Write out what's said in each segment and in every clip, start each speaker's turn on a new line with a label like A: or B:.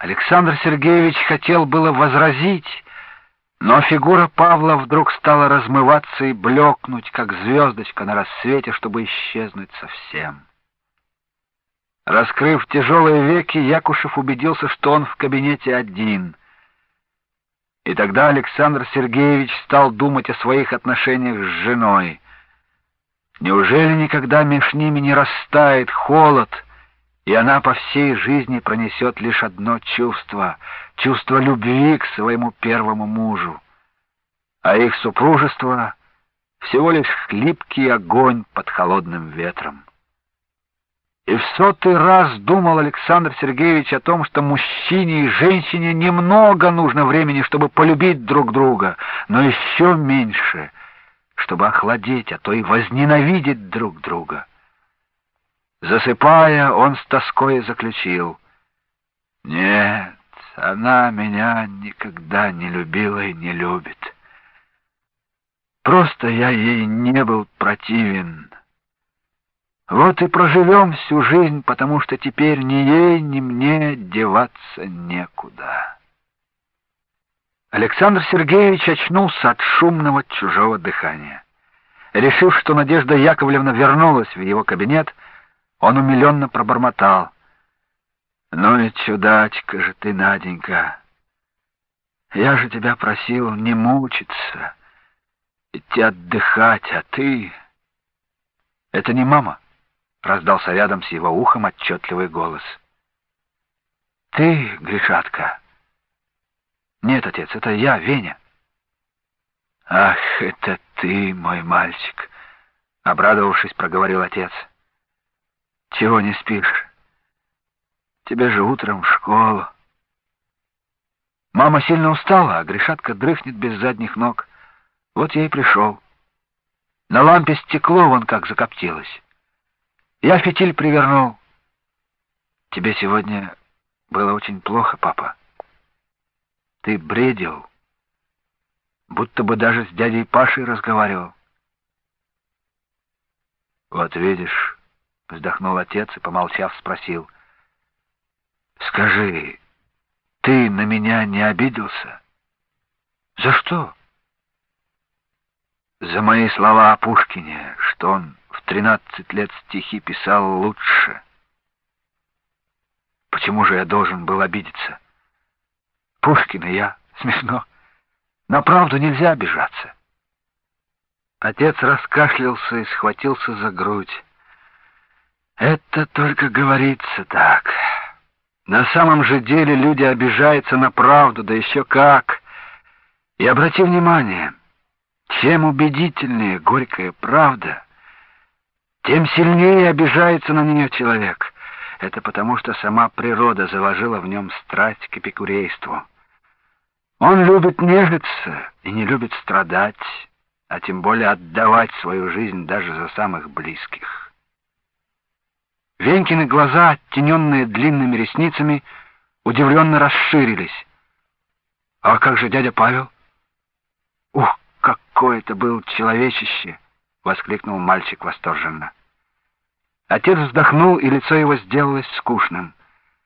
A: Александр Сергеевич хотел было возразить, но фигура Павла вдруг стала размываться и блекнуть, как звездочка на рассвете, чтобы исчезнуть совсем. Раскрыв тяжелые веки, Якушев убедился, что он в кабинете один. И тогда Александр Сергеевич стал думать о своих отношениях с женой. Неужели никогда меж ними не растает холод, и она по всей жизни пронесет лишь одно чувство — чувство любви к своему первому мужу, а их супружество — всего лишь хлипкий огонь под холодным ветром. И в 100-й раз думал Александр Сергеевич о том, что мужчине и женщине немного нужно времени, чтобы полюбить друг друга, но еще меньше, чтобы охладеть, а то и возненавидеть друг друга. Засыпая, он с тоской заключил: «Нет, она меня никогда не любила и не любит. Просто я ей не был противен. Вот и проживем всю жизнь, потому что теперь ни ей, ни мне деваться некуда». Александр Сергеевич очнулся от шумного чужого дыхания. Решив, что Надежда Яковлевна вернулась в его кабинет, он умиленно пробормотал: «Ну и чудачка же ты, Наденька! Я же тебя просил не мучиться, идти отдыхать, а ты...» «Это не мама», — раздался рядом с его ухом отчетливый голос. «Ты, Гришатка?» «Нет, отец, это я, Веня». «Ах, это ты, мой мальчик», — обрадовавшись, проговорил отец. «Чего не спишь? Тебе же утром в школу». Мама сильно устала, а Гришатка дрыхнет без задних ног. Вот я и пришел. На лампе стекло вон как закоптилось. Я фитиль привернул. Тебе сегодня было очень плохо, папа. Ты бредил, будто бы даже с дядей Пашей разговаривал. Вот видишь, вздохнул отец и, помолчав, спросил: «Скажи, ты на меня не обиделся?» «За что?» «За мои слова о Пушкине, что он в 13 лет стихи писал лучше. Почему же я должен был обидеться? Пушкин и я. Смешно. На правду нельзя обижаться». Отец раскашлялся и схватился за грудь. «Это только говорится так. На самом же деле люди обижаются на правду, да еще как. И обрати внимание, чем убедительнее горькая правда, тем сильнее обижается на нее человек. Это потому, что сама природа заложила в нем страсть к эпикурейству. Он любит нежиться и не любит страдать, а тем более отдавать свою жизнь даже за самых близких». Венькины глаза, оттененные длинными ресницами, удивленно расширились. «А как же дядя Павел?» «Ух, какое это был человечище!» — воскликнул мальчик восторженно. Отец вздохнул, и лицо его сделалось скучным.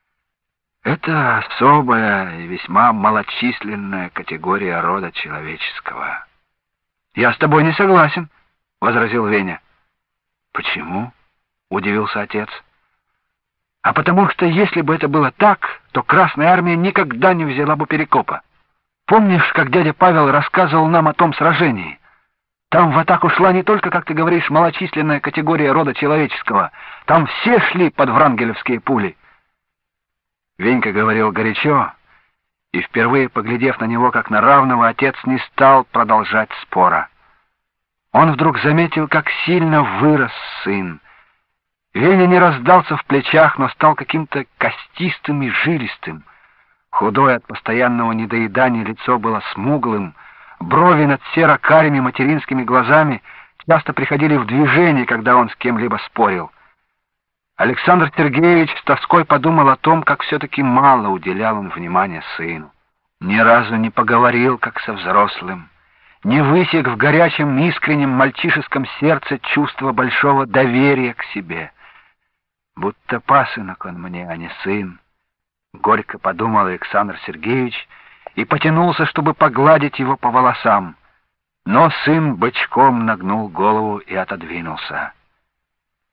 A: «Это особая и весьма малочисленная категория рода человеческого». «Я с тобой не согласен», — возразил Веня. «Почему?» — удивился отец. «А потому что если бы это было так, то Красная Армия никогда не взяла бы Перекопа. Помнишь, как дядя Павел рассказывал нам о том сражении? Там в атаку шла не только, как ты говоришь, малочисленная категория рода человеческого. Там все шли под врангелевские пули». Венька говорил горячо, и, впервые поглядев на него как на равного, отец не стал продолжать спора. Он вдруг заметил, как сильно вырос сын. Веня не раздался в плечах, но стал каким-то костистым и жилистым. Худое от постоянного недоедания лицо было смуглым, брови над серо-карими материнскими глазами часто приходили в движение, когда он с кем-либо спорил. Александр Сергеевич с тоской подумал о том, как все-таки мало уделял он внимания сыну. Ни разу не поговорил, как со взрослым, не высек в горячем, искреннем мальчишеском сердце чувство большого доверия к себе. «Будто пасынок он мне, а не сын», — горько подумал Александр Сергеевич и потянулся, чтобы погладить его по волосам. Но сын бычком нагнул голову и отодвинулся.